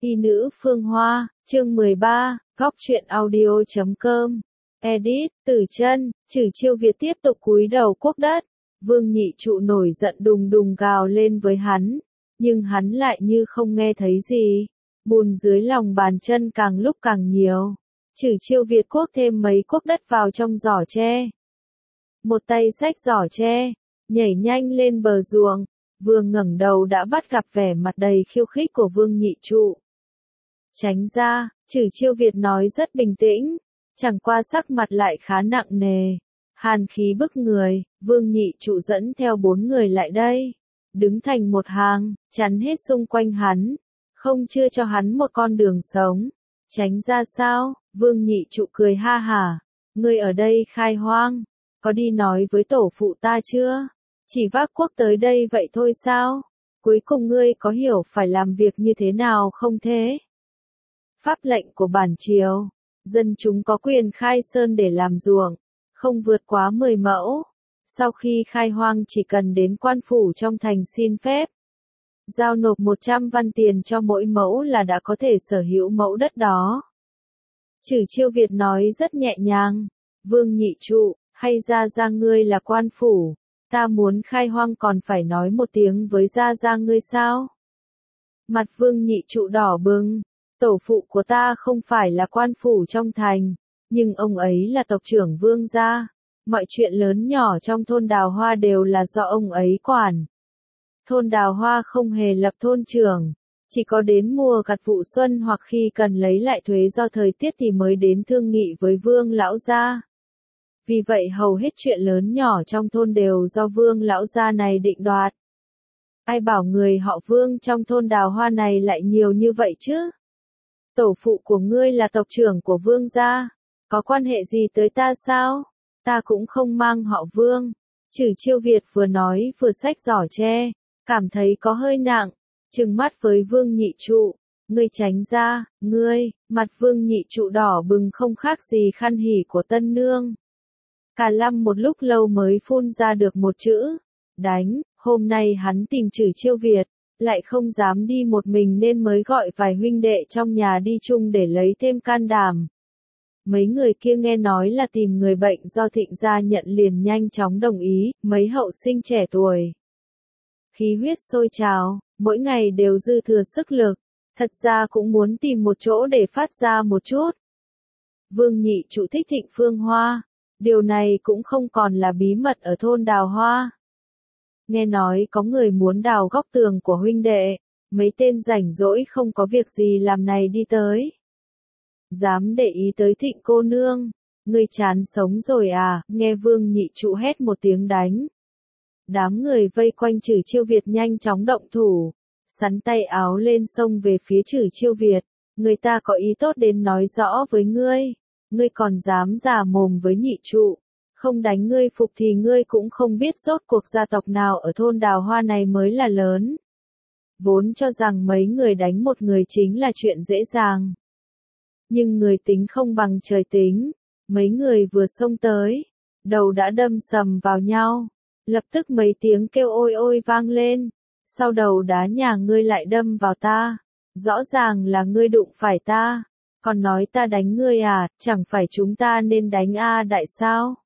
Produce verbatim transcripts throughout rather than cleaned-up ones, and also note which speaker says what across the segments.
Speaker 1: Y nữ Phương Hoa, chương mười ba, góc truyện audio chấm com. Edit, Tử Chân, Trử Chiêu Việt tiếp tục cúi đầu cuốc đất. Vương Nhị Trụ nổi giận đùng đùng gào lên với hắn, nhưng hắn lại như không nghe thấy gì. Bùn dưới lòng bàn chân càng lúc càng nhiều. Trử Chiêu Việt cuốc thêm mấy cuốc đất vào trong giỏ tre. Một tay xách giỏ tre, nhảy nhanh lên bờ ruộng. Vừa ngẩng đầu đã bắt gặp vẻ mặt đầy khiêu khích của Vương Nhị Trụ. Tránh ra, Trử Chiêu Việt nói rất bình tĩnh, chẳng qua sắc mặt lại khá nặng nề. Hàn khí bức người, Vương Nhị Trụ dẫn theo bốn người lại đây. Đứng thành một hàng, chắn hết xung quanh hắn, không chưa cho hắn một con đường sống. Tránh ra sao? Vương Nhị Trụ cười ha hả. Ngươi ở đây khai hoang, có đi nói với tổ phụ ta chưa? Chỉ vác cuốc tới đây vậy thôi sao? Cuối cùng ngươi có hiểu phải làm việc như thế nào không thế? Pháp lệnh của bản triều, dân chúng có quyền khai sơn để làm ruộng, không vượt quá mười mẫu. Sau khi khai hoang chỉ cần đến quan phủ trong thành xin phép, giao nộp một trăm văn tiền cho mỗi mẫu là đã có thể sở hữu mẫu đất đó. Trử Chiêu Việt nói rất nhẹ nhàng. Vương Nhị Trụ, hay gia gia ngươi là quan phủ, ta muốn khai hoang còn phải nói một tiếng với gia gia ngươi sao? Mặt Vương Nhị Trụ đỏ bừng. Tổ phụ của ta không phải là quan phủ trong thành, nhưng ông ấy là tộc trưởng Vương gia. Mọi chuyện lớn nhỏ trong thôn Đào Hoa đều là do ông ấy quản. Thôn Đào Hoa không hề lập thôn trưởng, chỉ có đến mùa gặt vụ xuân hoặc khi cần lấy lại thuế do thời tiết thì mới đến thương nghị với Vương lão gia. Vì vậy hầu hết chuyện lớn nhỏ trong thôn đều do Vương lão gia này định đoạt. Ai bảo người họ Vương trong thôn Đào Hoa này lại nhiều như vậy chứ? Tổ phụ của ngươi là tộc trưởng của Vương gia, có quan hệ gì tới ta sao? Ta cũng không mang họ Vương. Trử Chiêu Việt vừa nói vừa xách giỏ tre, cảm thấy có hơi nặng, trừng mắt với Vương Nhị Trụ. Ngươi tránh ra, ngươi. Mặt Vương Nhị Trụ đỏ bừng không khác gì khăn hỉ của tân nương. Cả lăm một lúc lâu mới phun ra được một chữ, đánh. Hôm nay hắn tìm Trử Chiêu Việt, lại không dám đi một mình nên mới gọi vài huynh đệ trong nhà đi chung để lấy thêm can đảm. Mấy người kia nghe nói là tìm người bệnh do Thịnh gia nhận liền nhanh chóng đồng ý, mấy hậu sinh trẻ tuổi. Khí huyết sôi trào, mỗi ngày đều dư thừa sức lực, thật ra cũng muốn tìm một chỗ để phát ra một chút. Vương Nhị Trụ thích Thịnh Phương Hoa, điều này cũng không còn là bí mật ở thôn Đào Hoa. Nghe nói có người muốn đào góc tường của huynh đệ, mấy tên rảnh rỗi không có việc gì làm này đi tới. Dám để ý tới Thịnh cô nương, ngươi chán sống rồi à? Nghe Vương Nhị Trụ hét một tiếng đánh. Đám người vây quanh Trử Chiêu Việt nhanh chóng động thủ, sắn tay áo lên xông về phía Trử Chiêu Việt. Người ta có ý tốt đến nói rõ với ngươi, ngươi còn dám giả mồm với Nhị Trụ. Không đánh ngươi phục thì ngươi cũng không biết rốt cuộc gia tộc nào ở thôn Đào Hoa này mới là lớn. Vốn cho rằng mấy người đánh một người chính là chuyện dễ dàng. Nhưng người tính không bằng trời tính, mấy người vừa xông tới, đầu đã đâm sầm vào nhau, lập tức mấy tiếng kêu ôi ôi vang lên, sau đầu đá nhà ngươi lại đâm vào ta, rõ ràng là ngươi đụng phải ta, còn nói ta đánh ngươi à, chẳng phải chúng ta nên đánh a đại sao?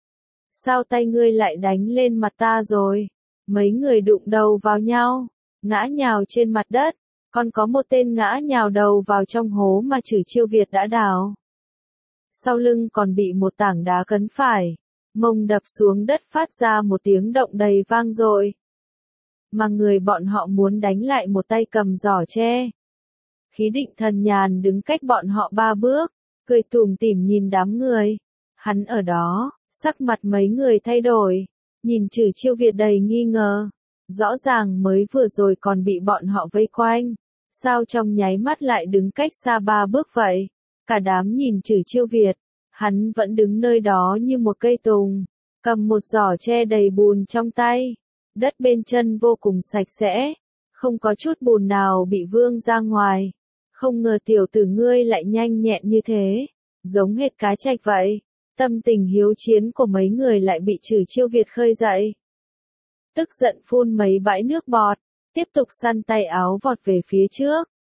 Speaker 1: Sao tay ngươi lại đánh lên mặt ta rồi? Mấy người đụng đầu vào nhau, ngã nhào trên mặt đất, còn có một tên ngã nhào đầu vào trong hố mà Trử Chiêu Việt đã đào. Sau lưng còn bị một tảng đá cấn phải, mông đập xuống đất phát ra một tiếng động đầy vang dội. Mà người bọn họ muốn đánh lại một tay cầm giỏ tre. Khí Định Thần Nhàn đứng cách bọn họ ba bước, cười tủm tỉm nhìn đám người. Hắn ở đó. Sắc mặt mấy người thay đổi, nhìn Trử Chiêu Việt đầy nghi ngờ. Rõ ràng mới vừa rồi còn bị bọn họ vây quanh, sao trong nháy mắt lại đứng cách xa ba bước vậy? Cả đám nhìn Trử Chiêu Việt, hắn vẫn đứng nơi đó như một cây tùng, cầm một giỏ tre đầy bùn trong tay. Đất bên chân vô cùng sạch sẽ, không có chút bùn nào bị vương ra ngoài. Không ngờ tiểu tử ngươi lại nhanh nhẹn như thế, giống hệt cá trạch vậy. Tâm tình hiếu chiến của mấy người lại bị Trử Chiêu Việt khơi dậy. Tức giận phun mấy bãi nước bọt, tiếp tục săn tay áo vọt về phía trước.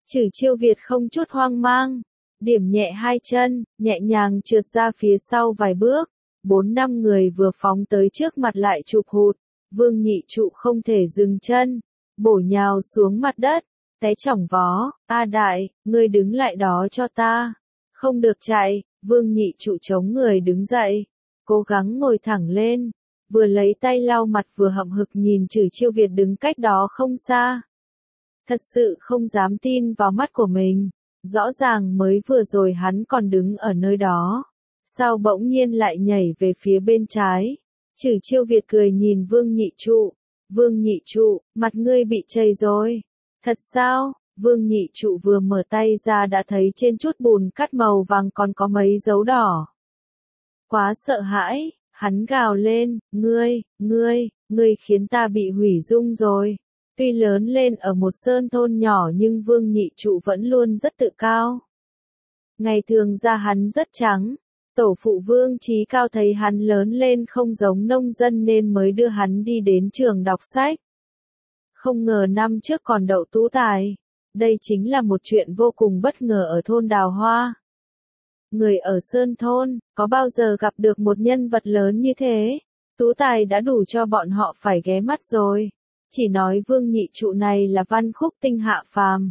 Speaker 1: Trử Chiêu Việt không chút hoang mang, điểm nhẹ hai chân, nhẹ nhàng trượt ra phía sau vài bước, bốn năm người vừa phóng tới trước mặt lại chụp hụt, Vương Nhị Trụ không thể dừng chân, bổ nhào xuống mặt đất, té chỏng vó, "A đại, ngươi đứng lại đó cho ta, không được chạy." Vương Nhị Trụ chống người đứng dậy, cố gắng ngồi thẳng lên, vừa lấy tay lau mặt vừa hậm hực nhìn Trử Chiêu Việt đứng cách đó không xa. Thật sự không dám tin vào mắt của mình, rõ ràng mới vừa rồi hắn còn đứng ở nơi đó, sao bỗng nhiên lại nhảy về phía bên trái. Trử Chiêu Việt cười nhìn Vương Nhị Trụ, "Vương Nhị Trụ, mặt ngươi bị chảy rồi." "Thật sao?" Vương Nhị Trụ vừa mở tay ra đã thấy trên chút bùn cát màu vàng còn có mấy dấu đỏ. Quá sợ hãi, hắn gào lên, "Ngươi, ngươi, ngươi khiến ta bị hủy dung rồi." Tuy lớn lên ở một sơn thôn nhỏ nhưng Vương Nhị Trụ vẫn luôn rất tự cao. Ngày thường da hắn rất trắng, tổ phụ Vương Chí Cao thấy hắn lớn lên không giống nông dân nên mới đưa hắn đi đến trường đọc sách. Không ngờ năm trước còn đậu tú tài. Đây chính là một chuyện vô cùng bất ngờ ở thôn Đào Hoa. Người ở Sơn Thôn, có bao giờ gặp được một nhân vật lớn như thế? Tú tài đã đủ cho bọn họ phải ghé mắt rồi. Chỉ nói Vương Nhị Trụ này là văn khúc tinh hạ phàm.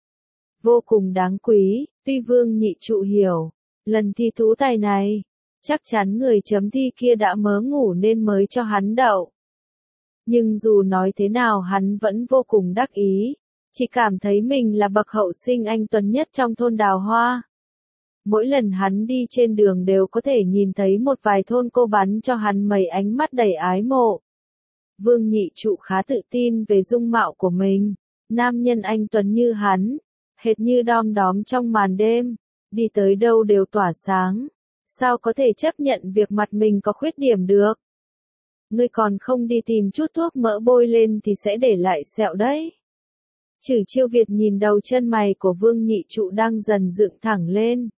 Speaker 1: Vô cùng đáng quý, tuy Vương Nhị Trụ hiểu, lần thi tú tài này, chắc chắn người chấm thi kia đã mớ ngủ nên mới cho hắn đậu. Nhưng dù nói thế nào hắn vẫn vô cùng đắc ý, chỉ cảm thấy mình là bậc hậu sinh anh tuấn nhất trong thôn Đào Hoa. Mỗi lần hắn đi trên đường đều có thể nhìn thấy một vài thôn cô bắn cho hắn mấy ánh mắt đầy ái mộ. Vương Nhị Trụ khá tự tin về dung mạo của mình, nam nhân anh tuấn như hắn, hệt như đom đóm trong màn đêm, đi tới đâu đều tỏa sáng, sao có thể chấp nhận việc mặt mình có khuyết điểm được. Ngươi còn không đi tìm chút thuốc mỡ bôi lên thì sẽ để lại sẹo đấy. Trử Chiêu Việt nhìn đầu chân mày của Vương Nhị Trụ đang dần dựng thẳng lên.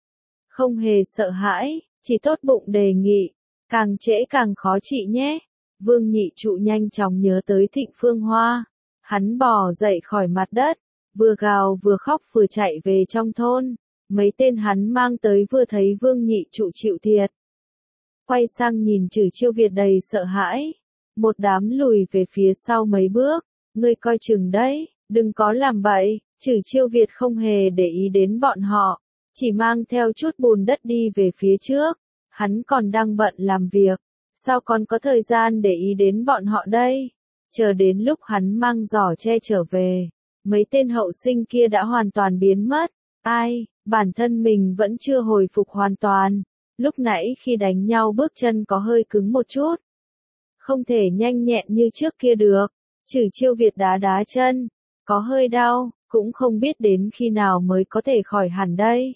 Speaker 1: Không hề sợ hãi, chỉ tốt bụng đề nghị, càng trễ càng khó trị nhé. Vương Nhị Trụ nhanh chóng nhớ tới Thịnh Phương Hoa. Hắn bò dậy khỏi mặt đất, vừa gào vừa khóc vừa chạy về trong thôn. Mấy tên hắn mang tới vừa thấy Vương Nhị Trụ chịu thiệt. Quay sang nhìn Trử Chiêu Việt đầy sợ hãi. Một đám lùi về phía sau mấy bước. Ngươi coi chừng đấy, đừng có làm bậy. Trử Chiêu Việt không hề để ý đến bọn họ, chỉ mang theo chút bùn đất đi về phía trước. Hắn còn đang bận làm việc, sao còn có thời gian để ý đến bọn họ đây? Chờ đến lúc hắn mang giỏ che trở về, mấy tên hậu sinh kia đã hoàn toàn biến mất. Ai, bản thân mình vẫn chưa hồi phục hoàn toàn. Lúc nãy khi đánh nhau bước chân có hơi cứng một chút. Không thể nhanh nhẹn như trước kia được. Trử Chiêu Việt đá đá chân, có hơi đau, cũng không biết đến khi nào mới có thể khỏi hẳn đây.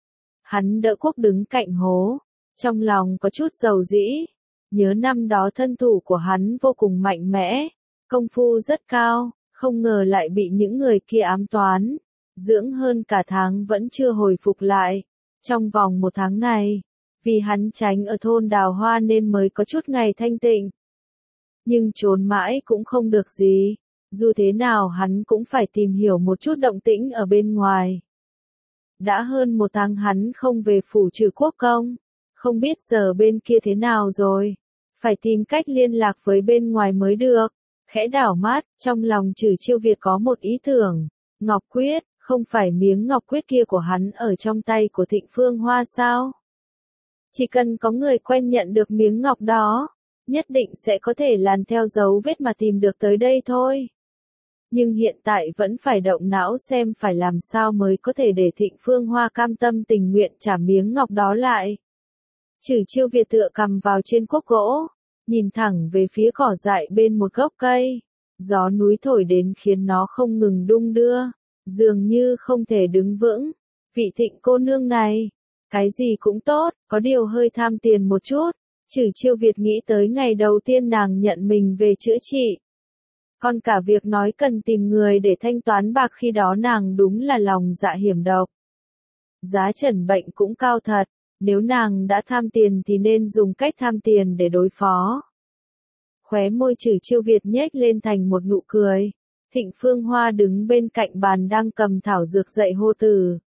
Speaker 1: Hắn đỡ Quốc đứng cạnh hố, trong lòng có chút dầu dĩ. Nhớ năm đó thân thủ của hắn vô cùng mạnh mẽ, công phu rất cao, không ngờ lại bị những người kia ám toán. Dưỡng hơn cả tháng vẫn chưa hồi phục lại. Trong vòng một tháng này, vì hắn tránh ở thôn Đào Hoa nên mới có chút ngày thanh tịnh. Nhưng trốn mãi cũng không được gì, dù thế nào hắn cũng phải tìm hiểu một chút động tĩnh ở bên ngoài. Đã hơn một tháng hắn không về phủ Trừ Quốc Công, không biết giờ bên kia thế nào rồi, phải tìm cách liên lạc với bên ngoài mới được. Khẽ đảo mắt, trong lòng Trử Chiêu Việt có một ý tưởng, Ngọc Quyết, không phải miếng ngọc quyết kia của hắn ở trong tay của Thịnh Phương Hoa sao? Chỉ cần có người quen nhận được miếng ngọc đó, nhất định sẽ có thể lần theo dấu vết mà tìm được tới đây thôi. Nhưng hiện tại vẫn phải động não xem phải làm sao mới có thể để Thịnh Phương Hoa cam tâm tình nguyện trả miếng ngọc đó lại. Trử Chiêu Việt tựa cầm vào trên cuốc gỗ, nhìn thẳng về phía cỏ dại bên một gốc cây. Gió núi thổi đến khiến nó không ngừng đung đưa, dường như không thể đứng vững. Vị Thịnh cô nương này, cái gì cũng tốt, có điều hơi tham tiền một chút. Trử Chiêu Việt nghĩ tới ngày đầu tiên nàng nhận mình về chữa trị. Còn cả việc nói cần tìm người để thanh toán bạc khi đó nàng đúng là lòng dạ hiểm độc. Giá trần bệnh cũng cao thật, nếu nàng đã tham tiền thì nên dùng cách tham tiền để đối phó. Khóe môi Trử Chiêu Việt nhếch lên thành một nụ cười. Thịnh Phương Hoa đứng bên cạnh bàn đang cầm thảo dược dạy Hồ Tử.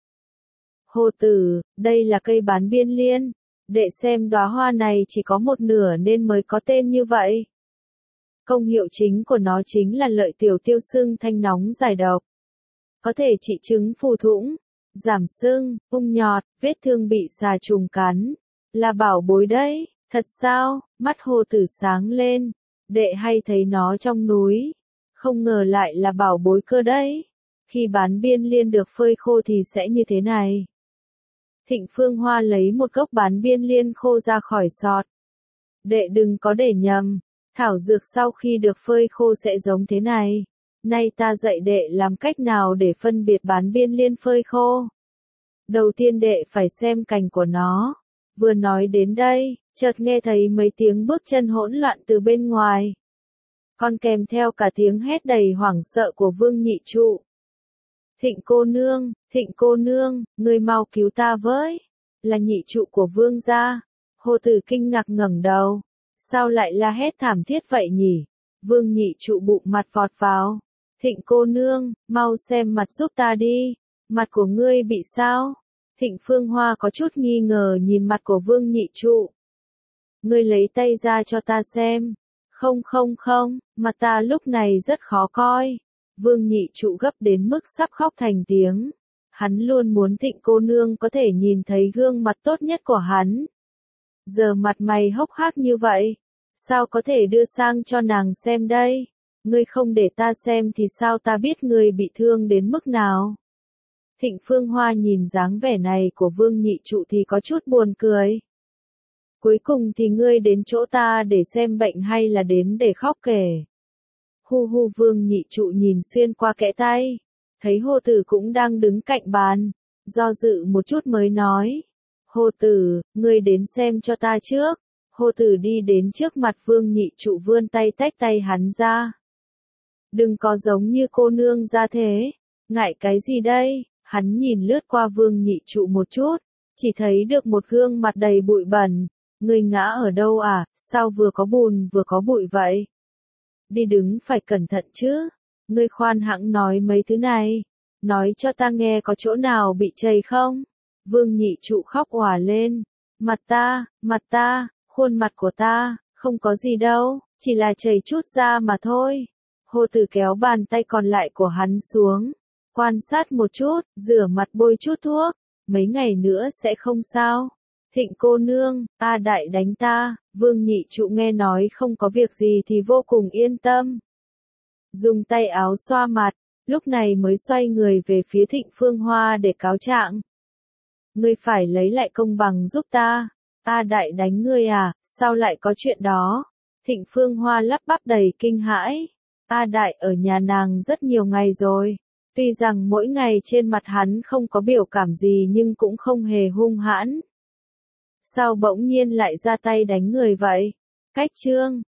Speaker 1: Hồ Tử, đây là cây bán biên liên. Đệ xem đóa hoa này chỉ có một nửa nên mới có tên như vậy. Công hiệu chính của nó chính là lợi tiểu tiêu sưng thanh nóng giải độc. Có thể trị chứng phù thủng, giảm sưng, ung nhọt, vết thương bị xà trùng cắn. Là bảo bối đấy, thật sao? Mắt Hồ Tử sáng lên. Đệ hay thấy nó trong núi. Không ngờ lại là bảo bối cơ đấy. Khi bán biên liên được phơi khô thì sẽ như thế này. Thịnh Phương Hoa lấy một gốc bán biên liên khô ra khỏi sọt. Đệ đừng có để nhầm. Thảo dược sau khi được phơi khô sẽ giống thế này. Nay ta dạy đệ làm cách nào để phân biệt bán biên liên phơi khô. Đầu tiên đệ phải xem cành của nó. Vừa nói đến đây, chợt nghe thấy mấy tiếng bước chân hỗn loạn từ bên ngoài. Còn kèm theo cả tiếng hét đầy hoảng sợ của Vương Nhị Trụ. Thịnh cô nương, Thịnh cô nương, người mau cứu ta với. Là Nhị Trụ của Vương gia. Hồ Tử kinh ngạc ngẩng đầu. Sao lại la hét thảm thiết vậy nhỉ? Vương Nhị Trụ bụng mặt vọt vào. Thịnh cô nương, mau xem mặt giúp ta đi. Mặt của ngươi bị sao? Thịnh Phương Hoa có chút nghi ngờ nhìn mặt của Vương Nhị Trụ. Ngươi lấy tay ra cho ta xem. Không không không, mặt ta lúc này rất khó coi. Vương Nhị Trụ gấp đến mức sắp khóc thành tiếng. Hắn luôn muốn Thịnh cô nương có thể nhìn thấy gương mặt tốt nhất của hắn. Giờ mặt mày hốc hác như vậy. Sao có thể đưa sang cho nàng xem đây? Ngươi không để ta xem thì sao ta biết ngươi bị thương đến mức nào? Thịnh Phương Hoa nhìn dáng vẻ này của Vương Nhị Trụ thì có chút buồn cười. Cuối cùng thì ngươi đến chỗ ta để xem bệnh hay là đến để khóc kể? Hu hu Vương Nhị Trụ nhìn xuyên qua kẽ tay. Thấy Hồ Tử cũng đang đứng cạnh bàn. Do dự một chút mới nói. Hồ Tử, ngươi đến xem cho ta trước. Hồ Tử đi đến trước mặt Vương Nhị Trụ vươn tay tách tay hắn ra. Đừng có giống như cô nương ra thế. Ngại cái gì đây? Hắn nhìn lướt qua Vương Nhị Trụ một chút. Chỉ thấy được một gương mặt đầy bụi bẩn. Ngươi ngã ở đâu à? Sao vừa có bùn vừa có bụi vậy? Đi đứng phải cẩn thận chứ. Ngươi khoan hãng nói mấy thứ này. Nói cho ta nghe có chỗ nào bị chảy không? Vương Nhị Trụ khóc òa lên. Mặt ta, mặt ta, khuôn mặt của ta, không có gì đâu, chỉ là chảy chút ra mà thôi. Hồ Tử kéo bàn tay còn lại của hắn xuống. Quan sát một chút, rửa mặt bôi chút thuốc. Mấy ngày nữa sẽ không sao. Thịnh cô nương, A Đại đánh ta. Vương Nhị Trụ nghe nói không có việc gì thì vô cùng yên tâm. Dùng tay áo xoa mặt, lúc này mới xoay người về phía Thịnh Phương Hoa để cáo trạng. Ngươi phải lấy lại công bằng giúp ta. A Đại đánh ngươi à, sao lại có chuyện đó? Thịnh Phương Hoa lắp bắp đầy kinh hãi. A Đại ở nhà nàng rất nhiều ngày rồi. Tuy rằng mỗi ngày trên mặt hắn không có biểu cảm gì nhưng cũng không hề hung hãn. Sao bỗng nhiên lại ra tay đánh người vậy? Cách chương